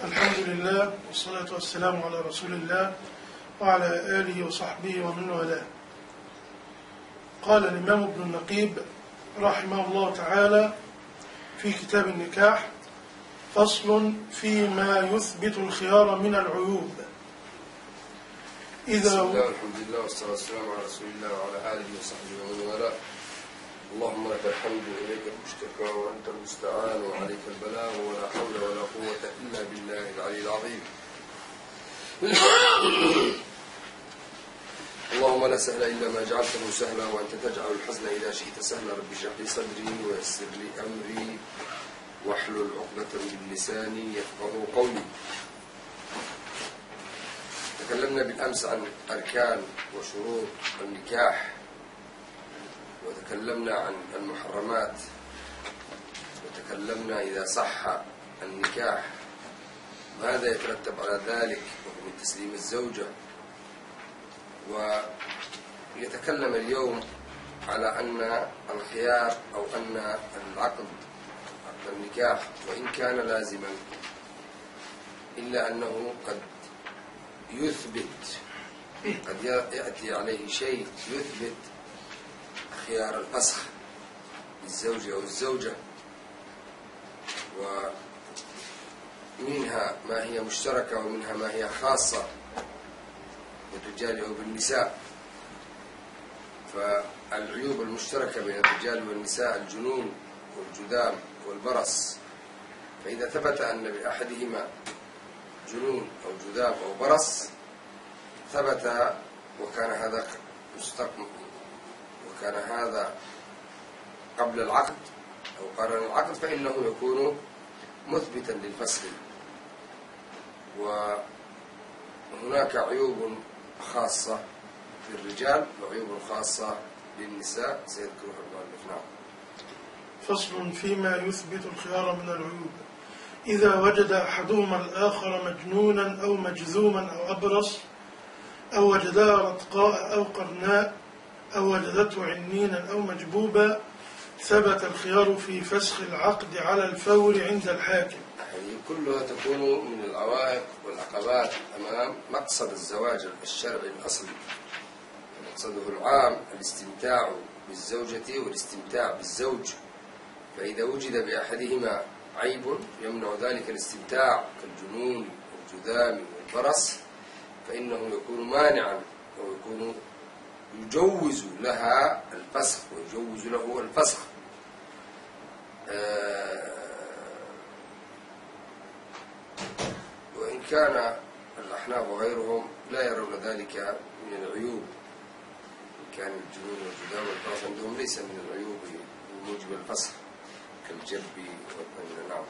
الحمد لله والصلاة والسلام على رسول الله وعلى آله وصحبه ومن والاه. قال الإمام ابن النقيب رحمه الله تعالى في كتاب النكاح: فصل فيما يثبت الخيار من العيوب. بسم الله والحمد لله والصلاة والسلام على رسول الله وعلى آله وصحبه ومن والاه. اللهم لك الحمد وإليك المشتكى وأنت المستعان وعليك البلاغ ولا حول ولا قوة إلا بالله العلي العظيم. اللهم لا سهل إلا ما جعلته سهلا وأنت تجعل الحزن إذا شئت سهلا. رب اشرح لي صدري ويسر لي أمري واحلل عقدة من لساني يفقهوا قولي. تكلمنا بالأمس عن أركان وشروط النكاح، وتكلمنا عن المحرمات، وتكلمنا إذا صح النكاح ماذا يترتب على ذلك من تسليم الزوجة. ويتكلم اليوم على أن الخيار أو أن عقد النكاح وإن كان لازما إلا أنه قد يثبت، قد يأتي عليه شيء يثبت خيار الفسخ للزوج أو الزوجة، ومنها ما هي مشتركة ومنها ما هي خاصة بالرجال أو بالنساء. فالعيوب المشتركة بين الرجال والنساء الجنون والجذام والبرص، فإذا ثبت أن بأحدهما جنون أو جذام أو برص ثبت وكان هذا قبل العقد أو قرن العقد فإنه يكون مثبتا للفسخ. وهناك عيوب خاصة للرجال وعيوب خاصة للنساء سيذكرها المؤلف. نعم. فصل فيما يثبت الخيار من العيوب: إذا وجد أحدهما الآخر مجنونا أو مجذوما أو أبرص، أو وجدا رتقاء أو قرناء، أو وجدته عنينا أو مجبوبا، ثبت الخيار في فسخ العقد على الفور عند الحاكم. هذه كلها تكون من العوائق والعقبات أمام مقصد الزواج الشرعي الأصلي. مقصده العام الاستمتاع بالزوجة والاستمتاع بالزوج، فإذا وجد بأحدهما عيب يمنع ذلك الاستمتاع كالجنون والجذام والبرص فإنه يكون مانعا ويكون يجوز لها الفسخ ويجوز له الفسخ. وإن كان الأحناف وغيرهم لا يرون ذلك من العيوب، إن كان الجنون والجذام والبرص عندهم ليس من العيوب الموجب الفسخ كالجب والنعم.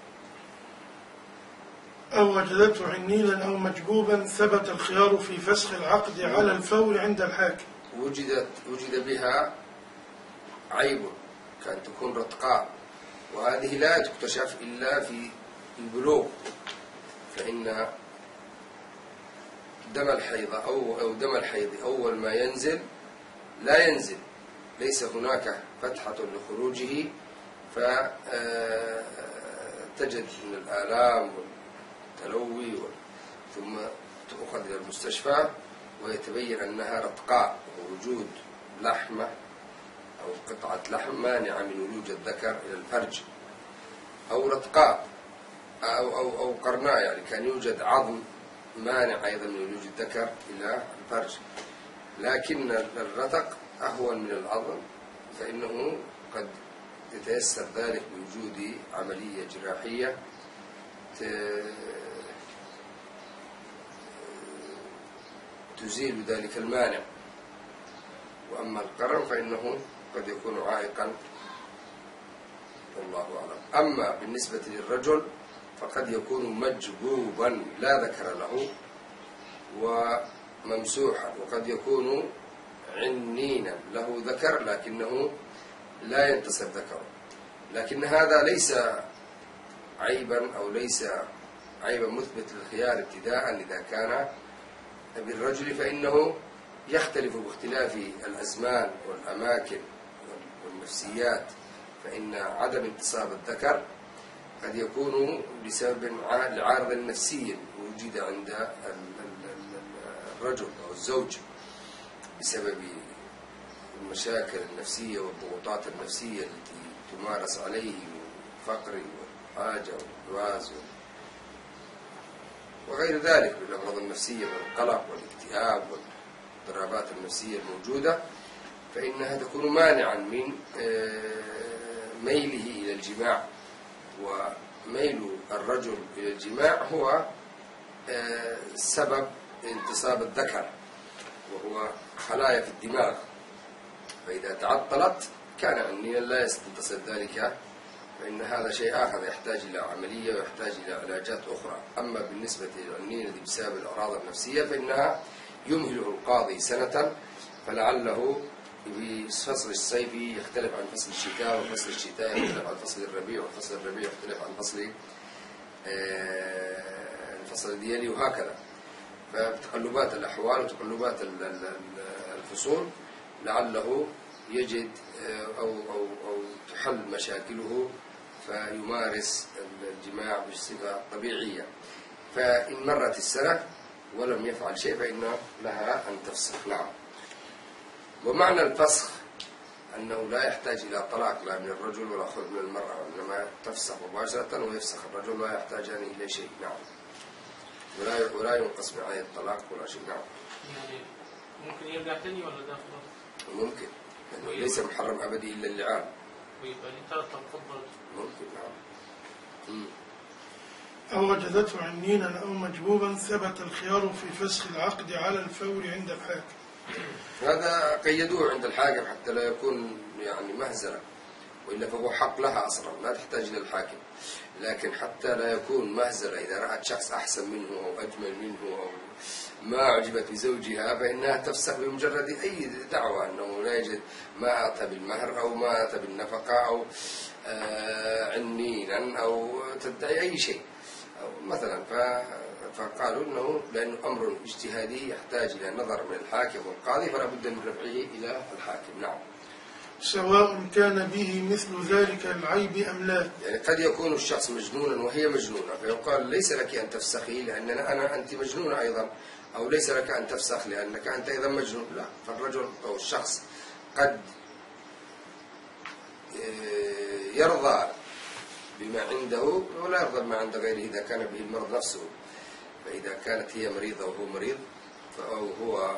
أو وجدته عنينا أو مجبوبا، ثبت الخيار في فسخ العقد على الفور عند الحاكم. وجد بها عيب كان تكون رتقاء، وهذه لا تكتشف إلا في البلوغ، فإن دم الحيض أو دم الحيض أول ما ينزل لا ينزل، ليس هناك فتحة لخروجه، فتجد من الآلام والتلوي ثم تؤخذ إلى المستشفى ويتبين أنها رتقاء ووجود لحمة أو قطعة لحم مانعة من ولوج الذكر إلى الفرج، أو رتقاء أو قرناء، يعني كان يوجد عظم مانع أيضا من ولوج الذكر إلى الفرج. لكن الرتق أهون من العظم، فإنه قد يتيسر ذلك بوجود عملية جراحية تزيل ذلك المانع. وأما القرن فإنه قد يكون عائقا، والله أعلم. أما بالنسبة للرجل فقد يكون مجبوبا لا ذكر له وممسوحا، وقد يكون عنينا له ذكر لكنه لا ينتصف ذكره، لكن هذا ليس عيبا أو ليس عيبا مثبت للخيار ابتداء. إذا كان بالرجل فإنه يختلف باختلاف الأزمان والأماكن والنفسيات، فإن عدم انتصاب الذكر قد يكون بسبب لعارض نفسي وجد عند الرجل أو الزوج بسبب المشاكل النفسية والضغوطات النفسية التي تمارس عليه من الفقر والحاجة والجواز وغير ذلك من الأمراض النفسية والقلق والاكتئاب والاضطرابات النفسية الموجودة، فإنها تكون مانعا من ميله إلى الجماع. وميل الرجل إلى الجماع هو سبب انتصاب الذكر، وهو خلايا في الدماغ، فإذا تعطلت كان عنينا لا ينتصب ذلك، فإن هذا شيء آخر يحتاج إلى عملية ويحتاج إلى علاجات أخرى. أما بالنسبة للعنين بسبب الأمراض النفسية فإنها يمهله القاضي سنة، فلعله بفصل الصيف يختلف عن فصل الشتاء، وفصل الشتاء يختلف عن فصل الربيع، وفصل الربيع يختلف عن فصل الديالي، وهكذا. فتقلبات الأحوال وتقلبات الفصول لعله يجد أو تحل مشاكله فيمارس الجماع بصفة طبيعية. فإن مرت السنة ولم يفعل شيء فإن لها أن تفسخ. نعم. ومعنى الفسخ أنه لا يحتاج إلى طلاق لا من الرجل ولا من المرأة، وإنما تفسخ مباشرة ويفسخ الرجل لا يحتاجان إلى شيء. نعم. ولا ينقص من عليه الطلاق ولا شيء. نعم. يعني ممكن يرجع تاني ولا ده خلاص؟ ممكن، لأنه ليس محرم أبدي إلا اللعان. ويبقى ليه 3 طلقات برضه. ممكن. نعم. أو وجدته عنينا أو مجبوبا ثبت الخيار في فسخ العقد على الفور عند الحاكم. هذا قيدوه عند الحاكم حتى لا يكون يعني مهزلة، وإلا فهو حق لها أصلا لا تحتاج إلى الحاكم، لكن حتى لا يكون مهزلة إذا رأت شخص أحسن منه أو أجمل منه أو ما أعجبت بزوجها فإنها تفسخ بمجرد أي دعوة أنه لا يجد ما أتى بالمهر أو ما أتى بالنفقة أو عنينا أو تدعي أي شيء أو مثلا. فقالوا أنه لأنه أمر اجتهادي يحتاج إلى نظر من الحاكم والقاضي فلا بد من رفعه إلى الحاكم. نعم. سواء كان به مثل ذلك العيب أم لا. يعني قد يكون الشخص مجنونا وهي مجنونة فيقال ليس لك أن تفسخي لأننا أنت مجنونة أيضا، أو ليس لك أن تفسخ لأنك أنت أيضا مجنون. لا، فالرجل أو الشخص قد يرضى بما عنده ولا يرضى بما عند غيره إذا كان به المرض نفسه. فإذا كانت هي مريضة وهو مريض أو هو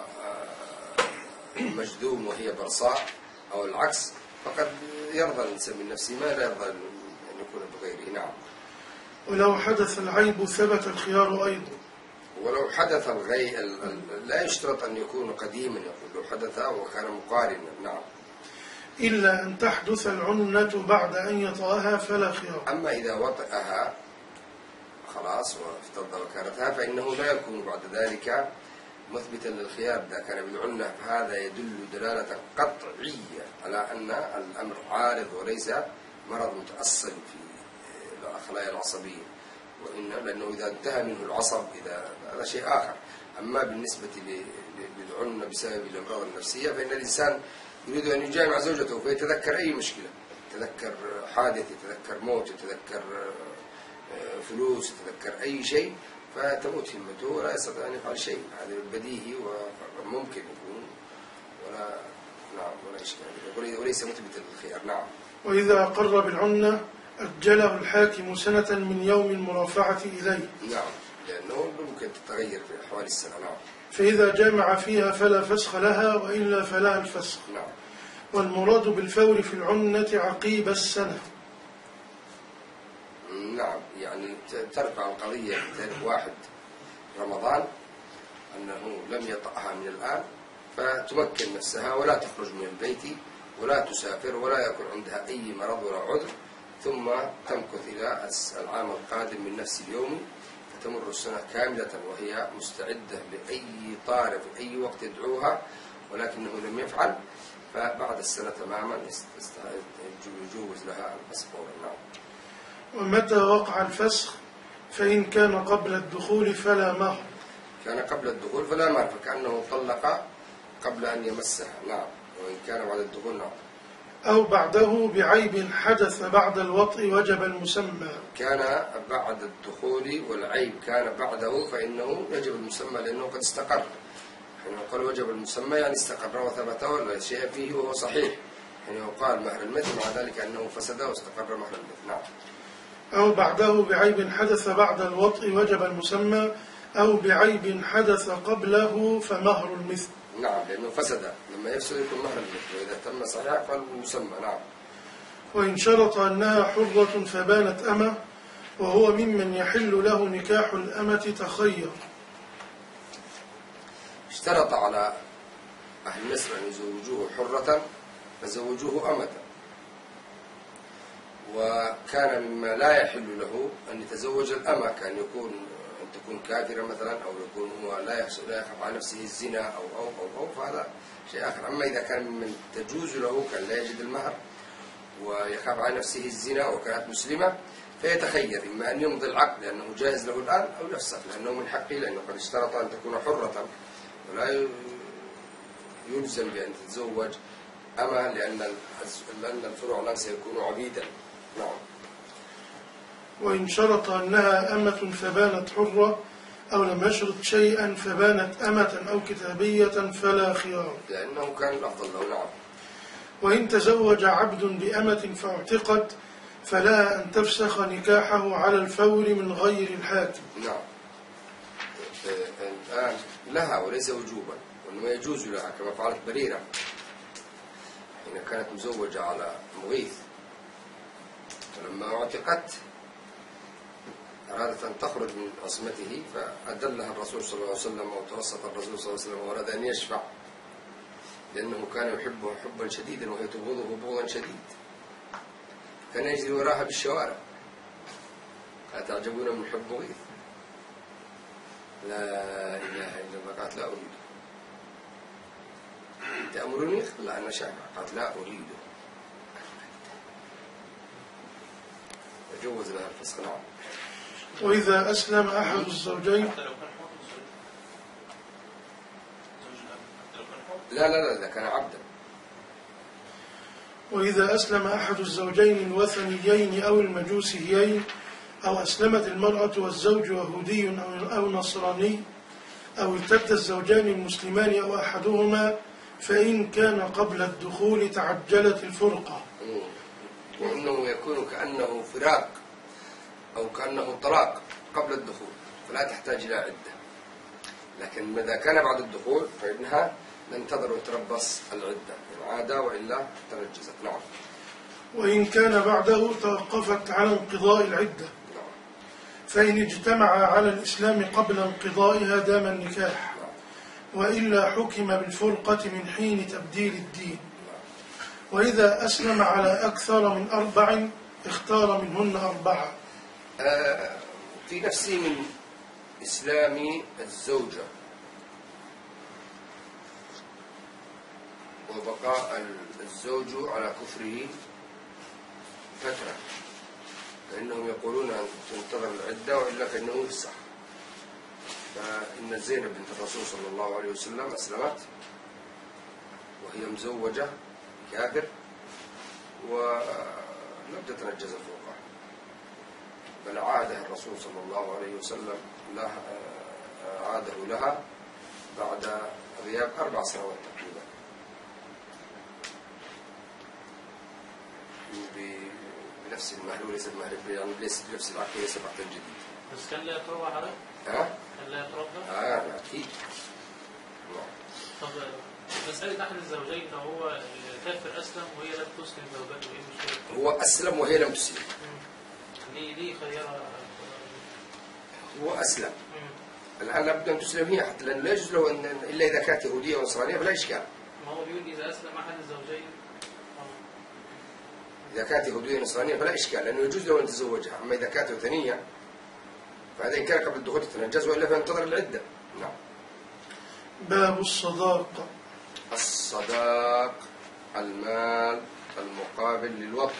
مجذوم وهي برصاء أو العكس فقد يرضى الإنسان من نفسه ما لا يرضى أن يكون بغيره. نعم. ولو حدث العيب ثبت الخيار أيضا. ولو حدث لا يشترط أن يكون قديما، يقول لو حدث وكان مقارنا. نعم. إلا أن تحدث العنة بعد أن يطأها فلا خيار. أما إذا وطئها خلاص وافتضل وكانتها فإنه لا يكون بعد ذلك مثبتا للخيار إذا كان بالعنة، فهذا يدل دلالة قطعية على أن الأمر عارض وليس مرض متأصل في الخلايا العصبية، لأنه إذا انتهى منه العصب هذا شيء آخر. أما بالنسبة للعنة بسبب الأمراض النفسية فإن الإنسان يريد أن يجامع زوجته فيتذكر أي مشكلة، يتذكر حادث، يتذكر موت، يتذكر فلوس، يتذكر أي شيء فتموت همته ولا يستطيع أن يفعل شيء. هذا بديهي وممكن يكون ولا إشكال وليس مثبتا للخيار. نعم. وإذا أقر بالعنة أجله الحاكم سنة من يوم المرافعة إليه. نعم، لأنه ممكن تتغير في أحوال السنة. نعم. فإذا جامع فيها فلا فسخ لها وإلا فلها الفسخ. نعم. والمراد بالفور في العنة عقيب السنة. نعم، يعني ترفع القضية تاريخ 1 رمضان أنه لم يطأها من الآن، فتمكن نفسها ولا تخرج من البيت ولا تسافر ولا يكون عندها أي مرض ولا عذر، ثم تمكث إلى العام القادم من نفس اليوم، فتمر السنة كاملة وهي مستعدة لأي طارئ في أي وقت يدعوها، ولكنه لم يفعل، فبعد السنة تماما يجوز لها الفسخ. نعم. ومتى وقع الفسخ فإن كان قبل الدخول فلا مهر. كان قبل الدخول فلا مهر، فكأنه طلق قبل أن يمسها. نعم. وإن كان بعد الدخول نعم. أو بعده بعيب حدث بعد الوطء وجب المسمى. كان بعد الدخول والعيب كان بعده فإنه يجب المسمى لأنه قد استقر. حين يقال وجب المسمى يعني استقر وثبت ولا شيء فيه وهو صحيح. حين يقال مهر المثل مع ذلك أنه فسد واستقر مهر المثل. نعم. أو بعده بعيب حدث بعد الوطء وجب المسمى، أو بعيب حدث قبله فمهر المثل. نعم، لأنه فسد، لما يفسد يكون مهر المثل، وإذا تم صحيح فالمسمى. نعم. وإن شرط أنها حرة فبانت أمة، وهو ممن يحل له نكاح الأمة تخير. اشترط على أهل مصر أن يزوجوه حرة فزوجوه أمة، وكان مما لا يحل له أن يتزوج الأمة، كأن تكون كافرة مثلا، أو يكون هو لا يخاف على نفسه الزنا أو فهذا شيء آخر. أما إذا كان ممن تجوز له كان لا يجد المهر ويخاف على نفسه الزنا وكانت مسلمة فيتخير إما أن يمضي العقد لأنه جاهز له الآن أو يفسخ لأنه من حقه، لأنه قد اشترط أن تكون حرة ولا يلزم بأن تتزوج أما لأن الفروع الآن سيكونوا عبيدا. نعم. وإن شرط أنها أمة فبانت حرة، أو لم يشرط شيئا فبانت أمة أو كتابية فلا خيار، لأنه كان الأفضل له. نعم. وإن تزوج عبد بأمة فاعتقد فلا أن تفسخ نكاحه على الفور من غير الحاكم. نعم. الآن لها وليس وجوبا، وإنما يجوز لها كما فعلت بريرة حين كانت مزوجة على مغيث، فلما اعتقت أرادت أن تخرج من عصمته فأدلها الرسول صلى الله عليه وسلم وتوسط الرسول صلى الله عليه وسلم وأراد أن يشفع لأنه كان يحبه حبا شديدا وهي تبغضه بغضا شديد، كان يجري وراها بالشوارع. أتعجبون من حب مغيث؟ لا إله إلا الله. قالت لا أريده. تأمرني؟ لا أنا شاكر. قالت لا أريده. وجوز لها الفسخ. نعم. وإذا أسلم أحد الزوجين لا إذا كان عبدا. وإذا أسلم أحد الزوجين الوثنيين أو المجوسيين، أو أسلمت المرأة والزوج يهودي أو نصراني، أو ارتد الزوجان المسلمان أو أحدهما، فإن كان قبل الدخول تعجلت الفرقة. وإنه يكون كأنه فراق أو كأنه طلاق قبل الدخول فلا تحتاج إلى عدة، لكن إذا كان بعد الدخول فإنها ننتظر وتربص العدة إن عاد وإلا تنجزت. نعم. وإن كان بعده توقفت على انقضاء العدة. نعم. فإن اجتمع على الإسلام قبل انقضائها دام النكاح، وإلا حكم بالفرقة من حين تبديل الدين. وإذا أسلم على أكثر من 4 اختار منهن 4. في نفسه من إسلام الزوجة وبقاء الزوج على كفره فترة، فإنهم يقولون أن تنتظر العدة وإلا فإنه يفسخ. فإن زينب بنت الرسول صلى الله عليه وسلم أسلمت وهي مزوجة كافر ولم تتنجز الفرقة، بل عادها الرسول صلى الله عليه وسلم عاده لها بعد غياب 4 سنوات تقريبا بنفس المهر وليس المهر يعني ليس بنفس العقد وليس عقدا جديد. بس كان لا يتروى عليه؟ كان لا يتربى؟ أكيد. طب مسألة أحد الزوجين لو هو الكافر أسلم وهي لم تسلم زوجته، إيه المشكلة؟ هو أسلم وهي لم تسلم. ليه خيرها؟ هو أسلم. الآن لابد أن تسلم هي حتى لأنه لا يجوز له إلا إذا كانت يهودية ونصرانية فلا إشكال. ما هو بيقول إذا أسلم أحد الزوجين. إذا كانت يهودية ونصرانية فلا إشكال لأنه يجوز له أن يتزوجها، أما إذا كانت وثنية فهذا إن كان قبل الدخول تتنجز وإلا فينتظر العدة. نعم. باب الصداق. الصداق المال المقابل للوطء،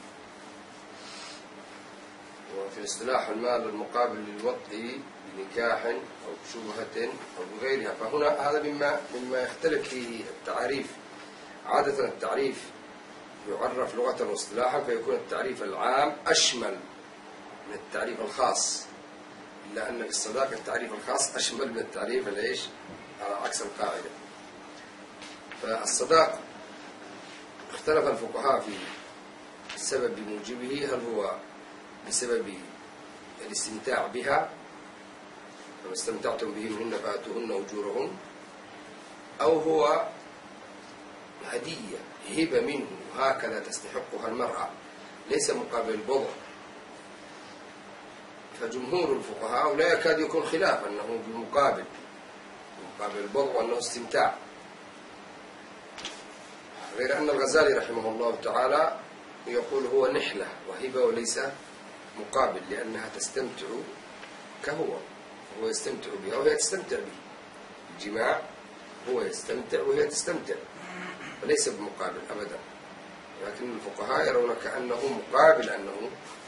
وفي اصطلاح المال المقابل للوطء بنكاح أو بشبهة أو بغيرها، فهنا هذا مما يختلف فيه التعريف. عادة التعريف يعرف لغة واصطلاحا فيكون التعريف العام أشمل من التعريف الخاص، إلا أن في الصداق التعريف الخاص أشمل من التعريف الإيش على عكس القاعدة. فالصداق اختلف الفقهاء في السبب بموجبه، هل هو بسبب الاستمتاع بها فما استمتعتم بهن فآتوهن أجورهن، أو هو هدية هبة منه هكذا تستحقها المرأة ليس مقابل البضع. فجمهور الفقهاء لا يكاد يكون خلاف أنه بالمقابل البضع وأنه استمتاع، غير أن الغزالي رحمه الله تعالى يقول هو نحلة وهبة وليس مقابل، لأنها تستمتع كهو، هو يستمتع بها وهي تستمتع به، الجماع هو يستمتع وهي تستمتع، فليس بمقابل أبدا. لكن الفقهاء يرون كأنه مقابل، أنه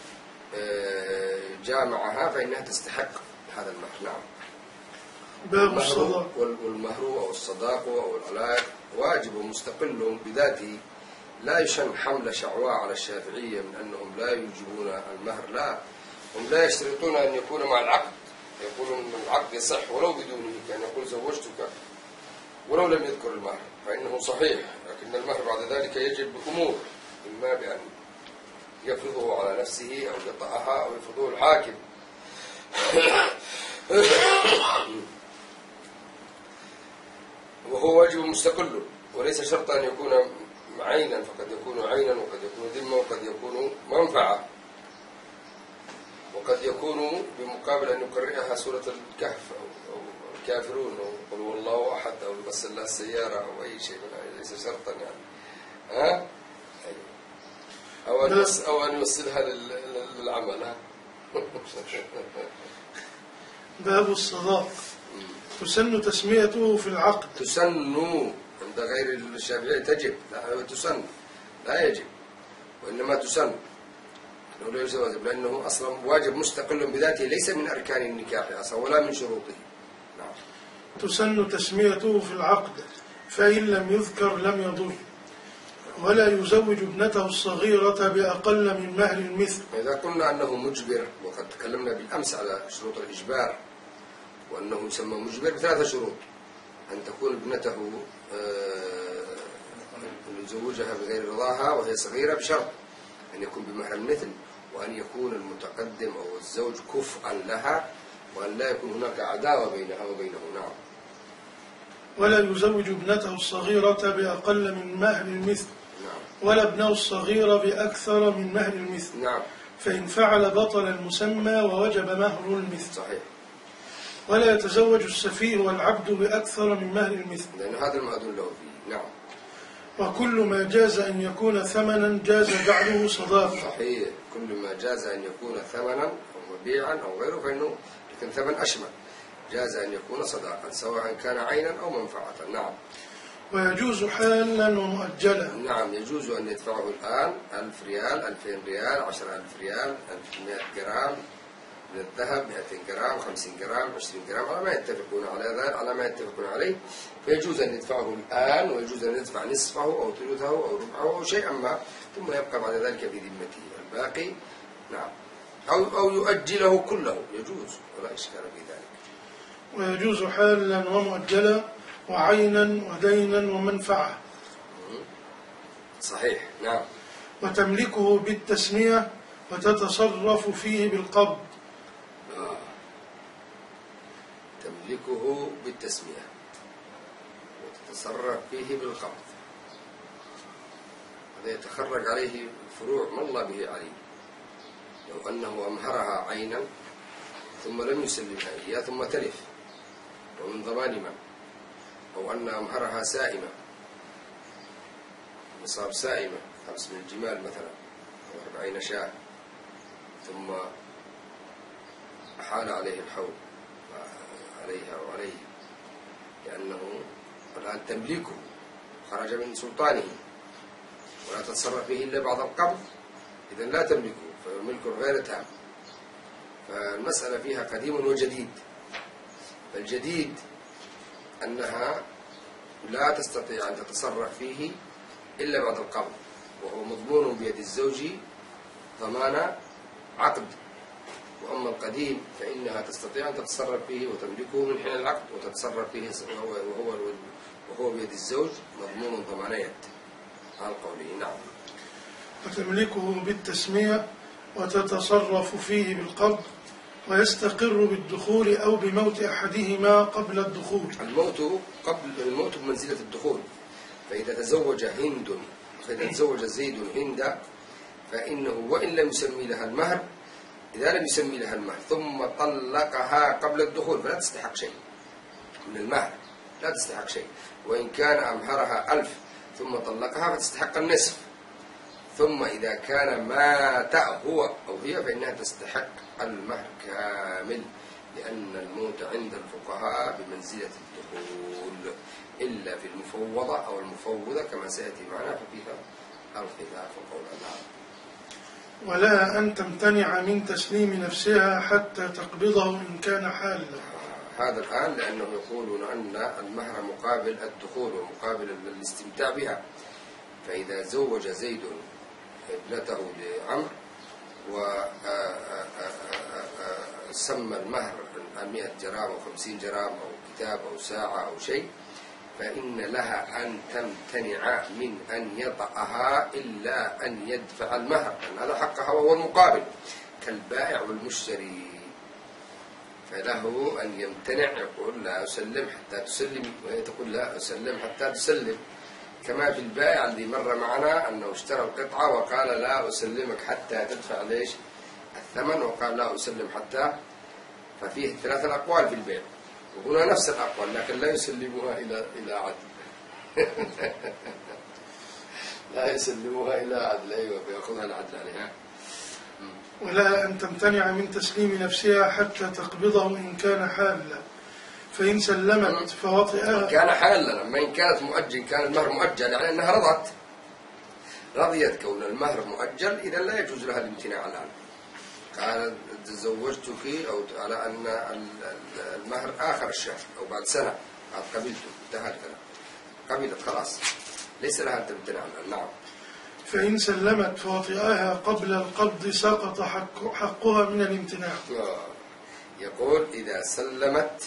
جامعها فإنها تستحق هذا المهر. نعم. باب الصداق. والمهر أو الصداق أو العلاق واجب مستقل بذاته، لا يشن حمل شعواء على الشافعية من أنهم لا يوجبون المهر، لا، هم لا يشترطون أن يكون مع العقد، يقولون أن العقد يصح ولو بدونه، كان يقول زوجتك ولو لم يذكر المهر فإنه صحيح، لكن المهر بعد ذلك يجب بأمور، إما بأن يفرضه على نفسه أو يطأها أو يفرضه الحاكم. وهو واجب مستقل وليس شرطا أن يكون عينا، فقد يكون عينا وقد يكون ذمة وقد يكون منفعة، وقد يكون بمقابل أن يقرئها سورة الكهف أو الكافرون أو قل هو الله أحد أو يغسل لها السيارة أو أي شيء، ليس شرطا يعني أو أن يوصلها للعمل. باب الصداق. تسن تسميته في العقد. تسن عند غير الشافعي تجب، لا تسن لا يجب، وإنما تسن لأنه أصلا واجب مستقل بذاته، ليس من أركان النكاح أصلا ولا من شروطه. نعم. تسن تسميته في العقد، فإن لم يذكر لم يضر، ولا يزوج ابنته الصغيرة بأقل من مهر المثل. إذا قلنا أنه مجبر، وقد تكلمنا بالأمس على شروط الإجبار وأنه يسمى مجبر بثلاثة شروط: أن تكون ابنته يزوجها بغير رضاها وهي صغيرة، بشرط أن يكون بمهر المثل، وأن يكون المتقدم أو الزوج كفءا لها، وأن لا يكون هناك عداوة بينها وبينه. نعم. ولا يزوج ابنته الصغيرة بأقل من مهر المثل. نعم. ولا ابنه الصغير بأكثر من مهر المثل. نعم. فإن فعل بطل المسمى ووجب مهر المثل. صحيح. ولا يتزوج السفيه والعبد بأكثر من مهر المثل، لأن هذا المأذون له فيه. نعم. وكل ما جاز أن يكون ثمنا جاز جعله صداقة. صحيح. كل ما جاز أن يكون ثمنا أو مبيعا أو غيره فإنه لكن ثمن أشمل، جاز أن يكون صداقا سواء كان عينا أو منفعة. نعم. ويجوز حالا ومؤجلا. نعم. يجوز أن يدفعه الآن 1000 ريال، 2000 ريال، 10000 ريال، 100 جرام من الذهب، 200 جرام، 50 جرام، 20 جرام، على ما يتفقون على ذلك، على ما يتفقون عليه، فيجوز أن يدفعه الآن، ويجوز أن يدفع نصفه أو ثلثه أو ربعه أو شيئا ما، ثم يبقى بعد ذلك في ذمته الباقي. نعم. أو يؤجله كله، يجوز ولا إشكال في ذلك. ويجوز حالا ومؤجلا وعينا ودينا ومنفعة. صحيح. نعم. وتملكه بالتسمية وتتصرف فيه بالقبض. تملكه بالتسمية وتتصرف فيه بالقبض، هذا يتخرج عليه فروع ما الله به عليم. لو أنه أمهرها عينا ثم لم يسلمها إياه ثم تلف ومن ضمان من، أو أن أمهرها سائمة، نصاب سائمة 5 من الجمال مثلا أو 40 شاة، ثم حال عليه الحول عليها وعليه، لأنه الآن تملكه خرج من سلطانه ولا تتصرف به إلا بعد القبض، إذن لا تملكه فملك غير تام. فالمسألة فيها قديم وجديد. فالجديد أنها لا تستطيع أن تتصرف فيه إلا بعد القبض، وهو مضمون بيد الزوج ضمان عقد. وأما القديم فإنها تستطيع أن تتصرف فيه وتملكه من حين العقد وتتصرف فيه وهو بيد الزوج مضمون ضمان يد على قوله. نعم. وتملكه بالتسمية وتتصرف فيه بالقبض ويستقر بالدخول أو بموت أحدهما قبل الدخول. الموت بمنزلة الدخول. فإذا تزوج زيد هند فإنه وإن لم يسمي لها المهر، إذا لم يسمي لها المهر ثم طلقها قبل الدخول فلا تستحق شيء من المهر، لا تستحق شيء. وإن كان أمهرها 1000 ثم طلقها فتستحق النصف. ثم إذا كان مات هو أو هي فإنها تستحق المهر كامل، لأن الموت عند الفقهاء بمنزلة الدخول إلا في المفوضة أو المفوضة كما سيأتي معنا، ففيها الخلاف وقول الله. ولا أن تمتنع من تسليم نفسها حتى تقبضه إن كان حالا. هذا الآن لأنه يقولون أن المهر مقابل الدخول ومقابل الاستمتاع بها. فإذا زوج زيد ابنته لعمرو وسمى المهر 100 جرام أو 50 جرام أو كتاب أو ساعة أو شيء، فإن لها أن تمتنع من أن يطأها إلا أن يدفع المهر، لأن هذا حقها وهو المقابل كالبائع والمشتري. فله أن يمتنع، يقول لا أسلم حتى تسلم، وهي تقول لا أسلم حتى تسلم. كما في البائع الذي مر معنا أنه اشترى القطعة وقال لا أسلمك حتى تدفع ليش الثمن، وقال لا أسلم حتى. ففيه 3 أقوال في البيع، وهنا نفس الأقوال لكن لا يسلموها إلى عدل. لا يسلموها إلى عدل. أيوة، فيأخذها العدل عليها. ولا أن تمتنع من تسليم نفسها حتى تقبضه إن كان حالا، فإن سلمت فوطئها. كان حالا، أما إن كانت مؤجل، كان المهر مؤجل يعني أنها رضيت كون المهر مؤجل، إذا لا يجوز لها الامتناع الآن. قال تزوجتك أو على أن المهر آخر الشهر أو بعد سنة، قد قبلته، انتهى الكلام، قبلت خلاص، ليس لها أن تمتنع الآن. نعم. فإن سلمت فوطئها قبل القبض سقط حقها من الامتناع. يقول إذا سلمت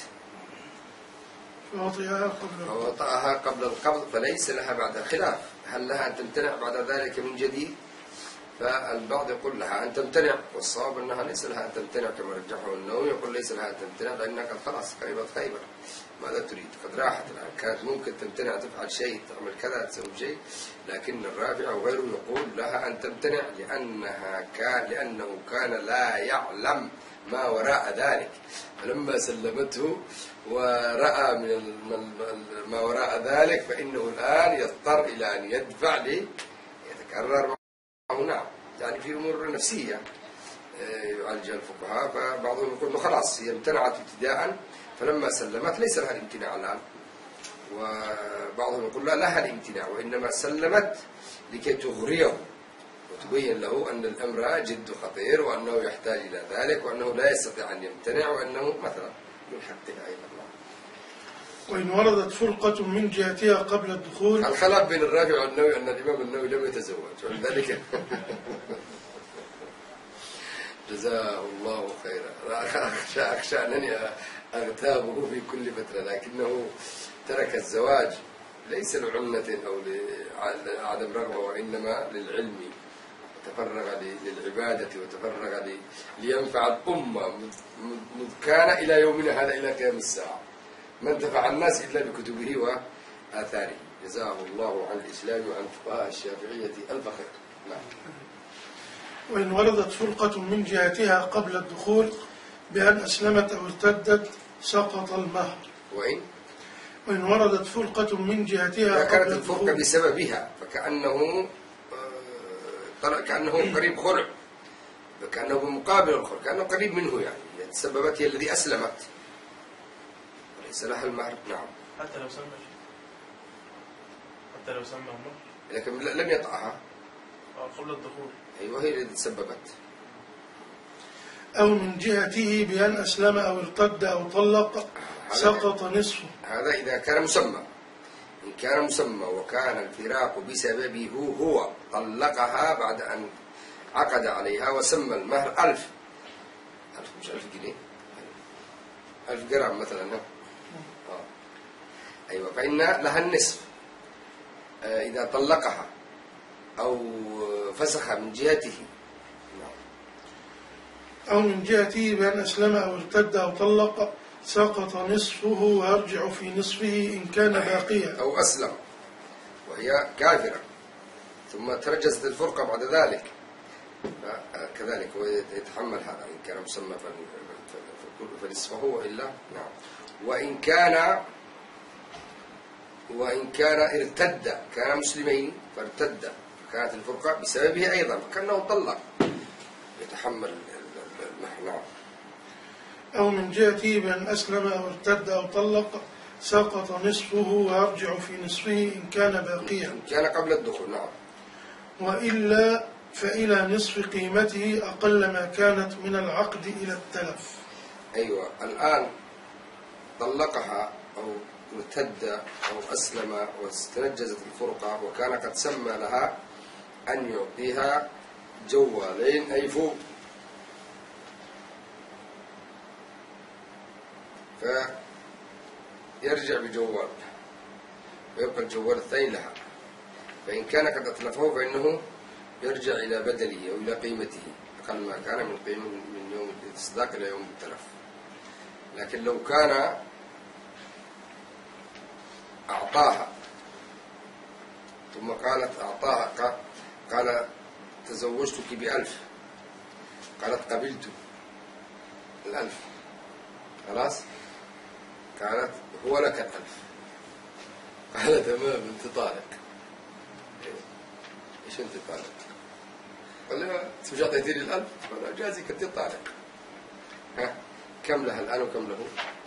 فوطئها قبل القبض فليس لها بعد خلاف، هل لها أن تمتنع بعد ذلك من جديد؟ فالبعض يقول لها أن تمتنع، والصواب أنها ليس لها أن تمتنع كما رجحه النووي، يقول ليس لها أن تمتنع لأنها قد خلاص قريبة خيبر، ماذا تريد؟ قد راحت الآن، كانت ممكن تمتنع تفعل شيء، تعمل كذا، تسوي شيء، لكن الرافع وغيره يقول لها أن تمتنع لأنه كان لا يعلم ما وراء ذلك، فلما سلمته ورأى من ما وراء ذلك فإنه الآن يضطر إلى أن يدفع ليتكرر معه. نعم، يعني في أمور نفسية يعالجها الفقهاء، فبعضهم يقول إنه خلاص هي امتنعت ابتداء فلما سلمت ليس لها الامتناع الآن، وبعضهم يقول لا، لها الامتناع وإنما سلمت لكي تغريه وتبين له أن الأمر جد خطير وأنه يحتاج إلى ذلك وأنه لا يستطيع أن يمتنع وأنه مثلا من حقها أيضا. وإن وردت فرقة من جهتها قبل الدخول. الخلاف بين الرافع والنووي أن الإمام النووي لم يتزوج، ولذلك جزاه الله خيرا. أخشى أنني أغتابه في كل فترة، لكنه ترك الزواج ليس لعنة أو لعدم رغبة، وإنما للعلم، تفرغ للعبادة وتفرغ لينفع الأمة مذ كان إلى يومنا هذا إلى قيام الساعة، ما انتفع الناس إلا بكتبه وآثاره. جزاه الله عن الإسلام وعن فقهاء الشافعية ألف خير. نعم. وإن وردت فرقة من جهتها قبل الدخول بأن أسلمت أو ارتدت سقط المهر. وإن وردت فرقة من جهتها قبل كانت الفرقة بسببها، فكأنه قريب خلع، فكأنه بمقابل الخلع، كأنه قريب منه، يعني تسببت هي الذي أسلمت وليس لها المهر. نعم. حتى لو سمى المهر لكن لم يطأها قبل الدخول. أيوة، هي التي تسببت. أو من جهته بأن أسلم أو ارتد أو طلق سقط نصفه. هذا إذا كان مسمى. إن كان مسمى وكان الفراق بسببه هو طلقها بعد أن عقد عليها وسمى المهر 1000 مش 1000 جنيه 1000 جرام مثلا. أيوة، فإن لها النصف إذا طلقها أو فسخ من جهته. أو من جهته بأن أسلم أو ارتد أو طلق سقط نصفه ويرجع في نصفه إن كان باقيا. أو أسلم وهي كافرة ثم ترجست الفرقة بعد ذلك كذلك هو يتحمل هذا إن كان مسمى فنصفه وإلا نعم. وإن كان ارتد، كان مسلمين فارتد فكانت الفرقة بسببه أيضا فكأنه طلق يتحمل المهر. نعم. أو من جهته بأن أسلم أو ارتد أو طلق سقط نصفه ويرجع في نصفه إن كان باقيا. إن كان قبل الدخول. نعم. وإلا فإلى نصف قيمته أقل ما كانت من العقد إلى التلف. أيوة، الآن طلقها أو ارتد أو أسلم واستنجزت الفرقة وكان قد سمى لها أن يعطيها جوالين أيفون، فيرجع بجوال ويبقى الجوال الثاني لها. فإن كان قد أتلفه فإنه يرجع إلى بدله أو إلى قيمته أقل ما كان من قيمة من يوم الإصداق إلى يوم التلف. لكن لو كان أعطاها ثم قال تزوجتك ب1000، قالت قبلت 1000، خلاص قالت هو لك 1000، قال تمام أنت طالق. إيش أنت طالق؟ قال لها أنت مش أعطيتني 1000؟ قال جازك أنت طالق. ها كم لها الآن وكم له؟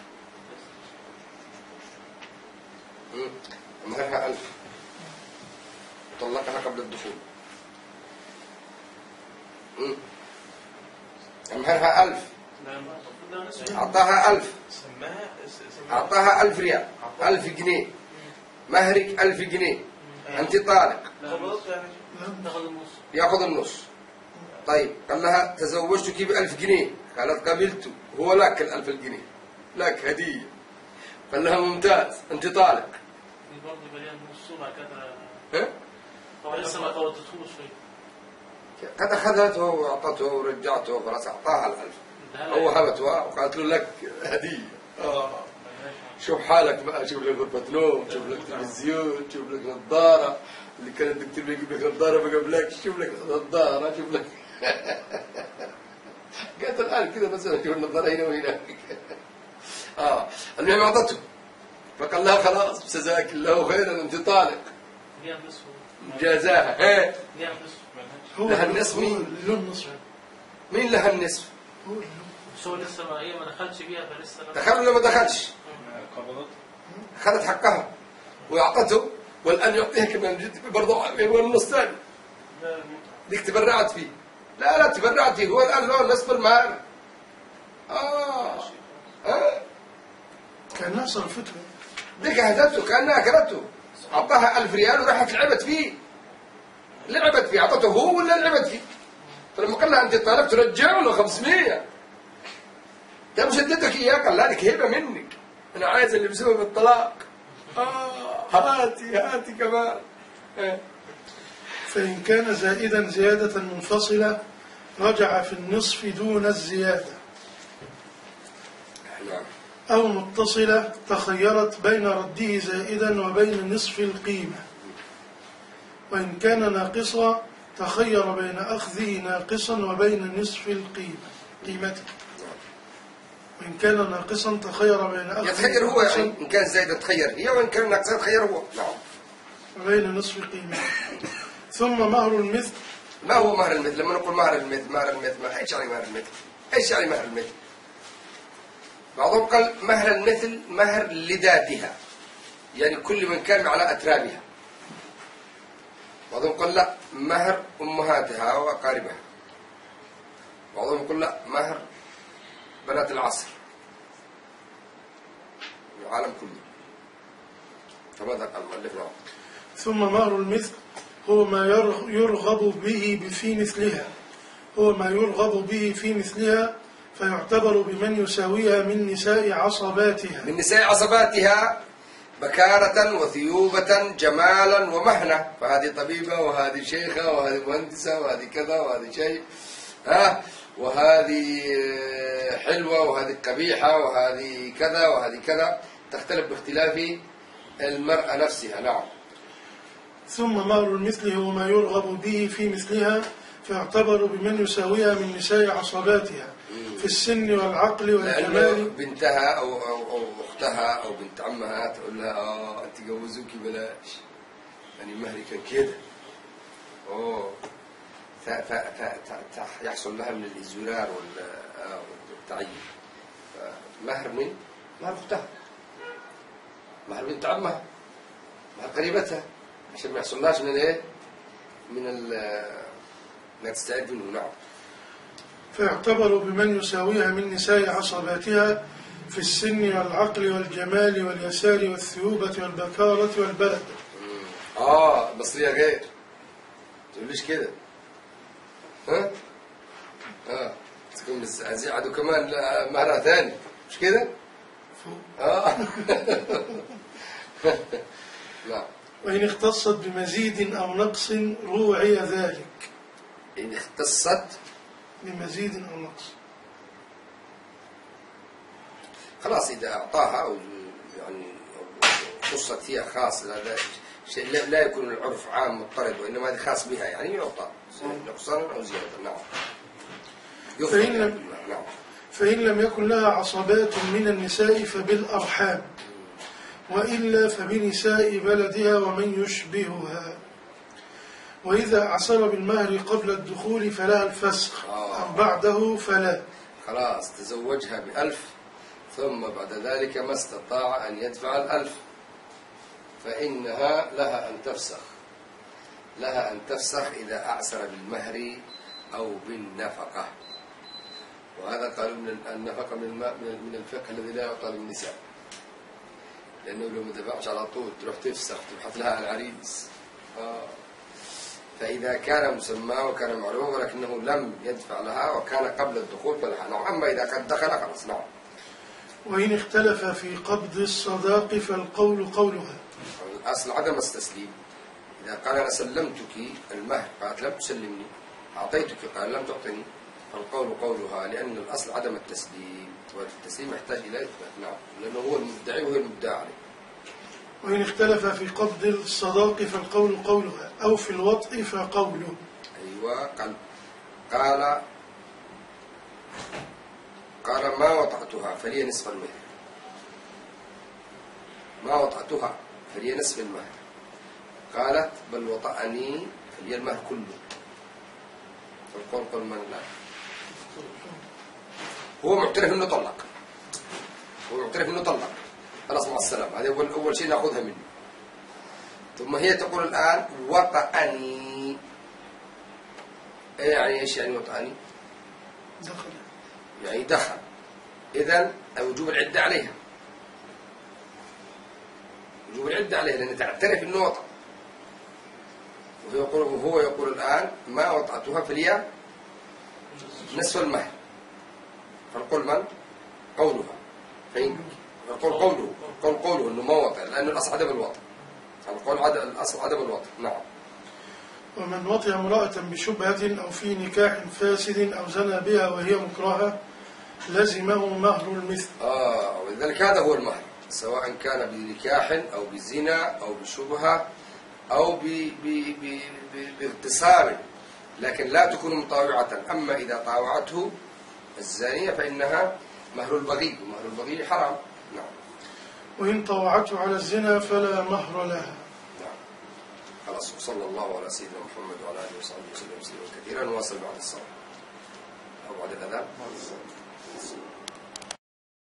مهرها 1000 وطلقها قبل الدخول. مهرها 1000 أعطاها 1000 أعطاها 1000 ريال 1000 جنيه مهرك 1000 جنيه أنت طالق يأخذ النص. طيب قال لها تزوجتك ب1000 جنيه، قالت قبلت هو لك 1000 جنيه لك هدية. قال لها ممتاز أنت طالق. برضه بليان نص كذا. هو لسه ما توتتهوش فيه. قد أخذته وأعطته ورجعته وخلاص أعطاها 1000 أو وهبتها وقالت له لك هدية. شوف حالك بقى، شوف لك غرفة نوم، شوف لك تلفزيون، شوف لك نظارة، اللي كان الدكتور بيجيب لك نظارة ما قبلكش، شوف لك نظارة، شوف لك قالت الآن كذا مثلا شوف النظارة هنا وهناك. المهم أعطته فقال لها خلاص جزاك الله خيرا أنت طالق. جازاها. لها النصف. مين لها النصف؟ هو لسه ما دخلش بيها فلسه دخل ولا ما دخلش؟ أخذت حقها وأعطته والآن يعطيها كمان برضه هو النص ثاني. ديك تبرعت فيه. لا تبرعت فيه، هو الآن له نصف المال. كأنها صرفته. ديك هدته كأنها أكلته. أعطاها 1000 ريال وراحت لعبت فيه. لعبت فيه، أعطته هو ولا لعبت فيه؟ فلما قال لها أنت طالب ترجع له 500. ده مش اديتك إياه، قال لك هبة منك، أنا عايز اللي بسبب الطلاق. هاتي كمان. فإن كان زائدا زيادة منفصلة رجع في النصف دون الزيادة. أو متصلة تخيرت بين رده زائدا وبين نصف القيمة. وإن كان ناقصا تخير بين أخذه ناقصا وبين نصف قيمته. وإن كان ناقصا تخير بين أخذه يتخير هو، يعني إن كان زائد تخير هي وإن كان ناقصا تخير هو. نعم. وبين نصف قيمته. ثم مهر المثل. ما هو مهر المثل؟ لما نقول مهر المثل ما إيش يعني مهر المثل؟ إيش يعني مهر المثل؟ بعضهم قال مهر المثل مهر لذاتها، يعني كل من كان على أترابها. بعضهم قال لا، مهر أمهاتها وأقاربها. بعضهم يقول لا، مهر بنات العصر، العالم كله. فماذا قال المؤلف؟ نعم. ثم مهر المثل هو ما يرغب به في مثلها فيعتبر بمن يساويها من نساء عصباتها بكارة وثيوبة جمالا ومهنة، فهذه طبيبة وهذه شيخة وهذه مهندسة وهذه كذا وهذه شيء، وهذه حلوة وهذه قبيحة وهذه كذا وهذه كذا، تختلف باختلاف المرأة نفسها. نعم. ثم مهر المثل هو ما يرغب به في مثلها فيعتبر بمن يساويها من نساء عصباتها في السن والعقل والجمال. بنتها أو أختها أو بنت عمها تقول لها أنت جوزوكي بلاش، يعني مهري كان كده، يحصل لها من الإزورار والتعيين. مهر من؟ مهر أختها، مهر بنت عمها، مهر قريبتها، عشان ما يحصلهاش من إيه؟ لا تستعد منه. نعم. فيعتبر بمن يساويها من نساء عصباتها في السن والعقل والجمال واليسار والثيوبة والبكارة والبلد. المصرية غير، تقوليش كده. تكون عدو كمان مهرها ثاني، مش كده؟ نعم. وإن اختصت بمزيد أو نقص روعي ذلك. إن اختصت بمزيد أو نقص، خلاص إذا أعطاها أو يعني خصت فيها خاص، هذا شيء لا يكون العرف عام مضطرد، وإنما هذا خاص بها، يعني يعطى نقصانا أو زيادة. نعم. فإن لم يكن لها عصبات من النساء فبالأرحام، وإلا فبنساء بلدها ومن يشبهها. وإذا أعسر بالمهر قبل الدخول فلا الفسخ، أو بعده فلا. خلاص تزوجها ب1000 ثم بعد ذلك ما استطاع أن يدفع 1000 فإنها لها أن تفسخ إذا أعسر بالمهر أو بالنفقة. وهذا قالوا من النفقة من الفقه الذي لا يعطى للنساء، لأنه لو ما دفعش على طول تروح تفسخ تبحث لها العريس. فإذا كان مسمى وكان معروف ولكنه لم يدفع لها وكان قبل الدخول فلها. نعم. أما إذا قد دخل خلاص. نعم. وإن اختلف في قبض الصداق فالقول قولها. الأصل عدم التسليم. إذا قال أنا سلمتك المهر قالت لم تسلمني، أعطيتك قال لم تعطني، فالقول قولها، لأن الأصل عدم التسليم، والتسليم يحتاج إلى إثبات. نعم. لأنه هو المدعي وهو المدعى عليه. وإن اختلف في قبض الصداق فالقول قولها، أو في الوطء فقوله. أيوة. قال ما وطأتها فلي نصف المهر، ما وطأتها فلي نصف المهر. قالت بل وطأني فلي المهر كله. فالقول قول من لا، هو معترف انه طلق، خلاص مع السلامة. هذا أول شيء نأخذها منه. ثم هي تقول الآن وطأني. يعني إيش يعني وطأني؟ دخل. إذن وجوب العدة عليها، لأن تعترف إنه وطأ. وهو يقول الآن ما وطأتها فلي نصف المهر. فنقول من؟ قولها. فنقول قوله إنه ما وطأ، لأن الأصل عدم الوطأ. الأصل عدم الوطأ. نعم. ومن وطئ امرأة بشبهة أو في نكاح فاسد أو زنى بها وهي مكرهة لزمه مهر المثل. ولذلك هذا هو المهر، سواء كان بنكاح أو بزنا أو بشبهة أو باغتصاب، لكن لا تكون مطاوعة. أما إذا طاوعته الزانية فإنها مهر البغي، ومهر البغي حرام. نعم. وإن طاوعته على الزنا فلا مهر لها. نعم. خلاص. وصلى الله على سيدنا محمد وعلى آله وصحبه وسلم كثيرا. نواصل بعد الصلاة أو بعد الأذان.